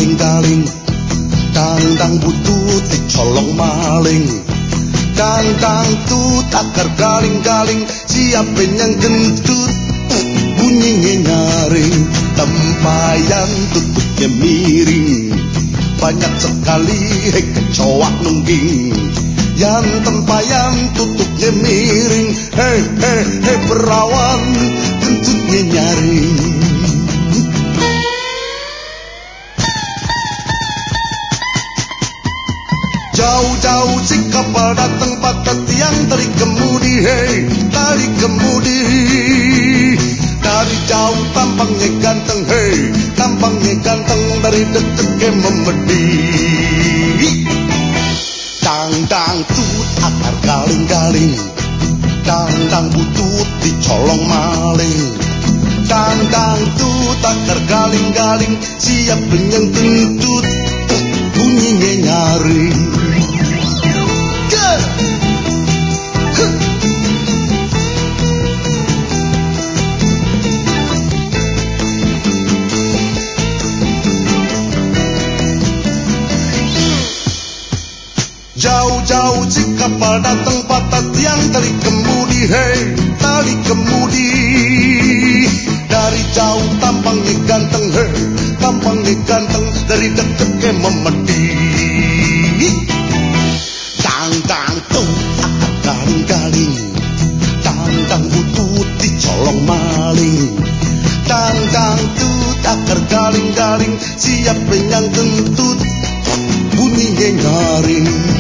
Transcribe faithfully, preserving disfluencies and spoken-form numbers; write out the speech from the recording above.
galing-galing, dang-dang butut dicolong maling, dang-dang tut akar galing-galing, siapa yang gentut bunyinya nyaring, tempayan tutupnya miring, banyak sekali hei kecoa nungging, yang tempayan tutupnya miring, hei hei hei perawan gentutnya nyaring. Jauh-jauh si kapal datang patah tiang tali kemudi, hei tali kemudi. Dari jauh tampangnya ganteng, hei tampangnya ganteng, dari dekatnya memedi. Dang-dang tut akar galing-galing, dang-dang butut dicolong maling, dang-dang tut akar galing-galing, siapa yang kentut bunyinya nyaring. Jauh-jauh si kapal datang patah tiang tali kemudi, hei tali kemudi. Dari jauh tampangnya ganteng, hei tampangnya ganteng, dari dekatnya memedi. Dang-dang tuh akar galing-galing, dang-dang butut dicolong maling, dang-dang tut akar galing-galing, siapa yang kentut bunyinya nyaring.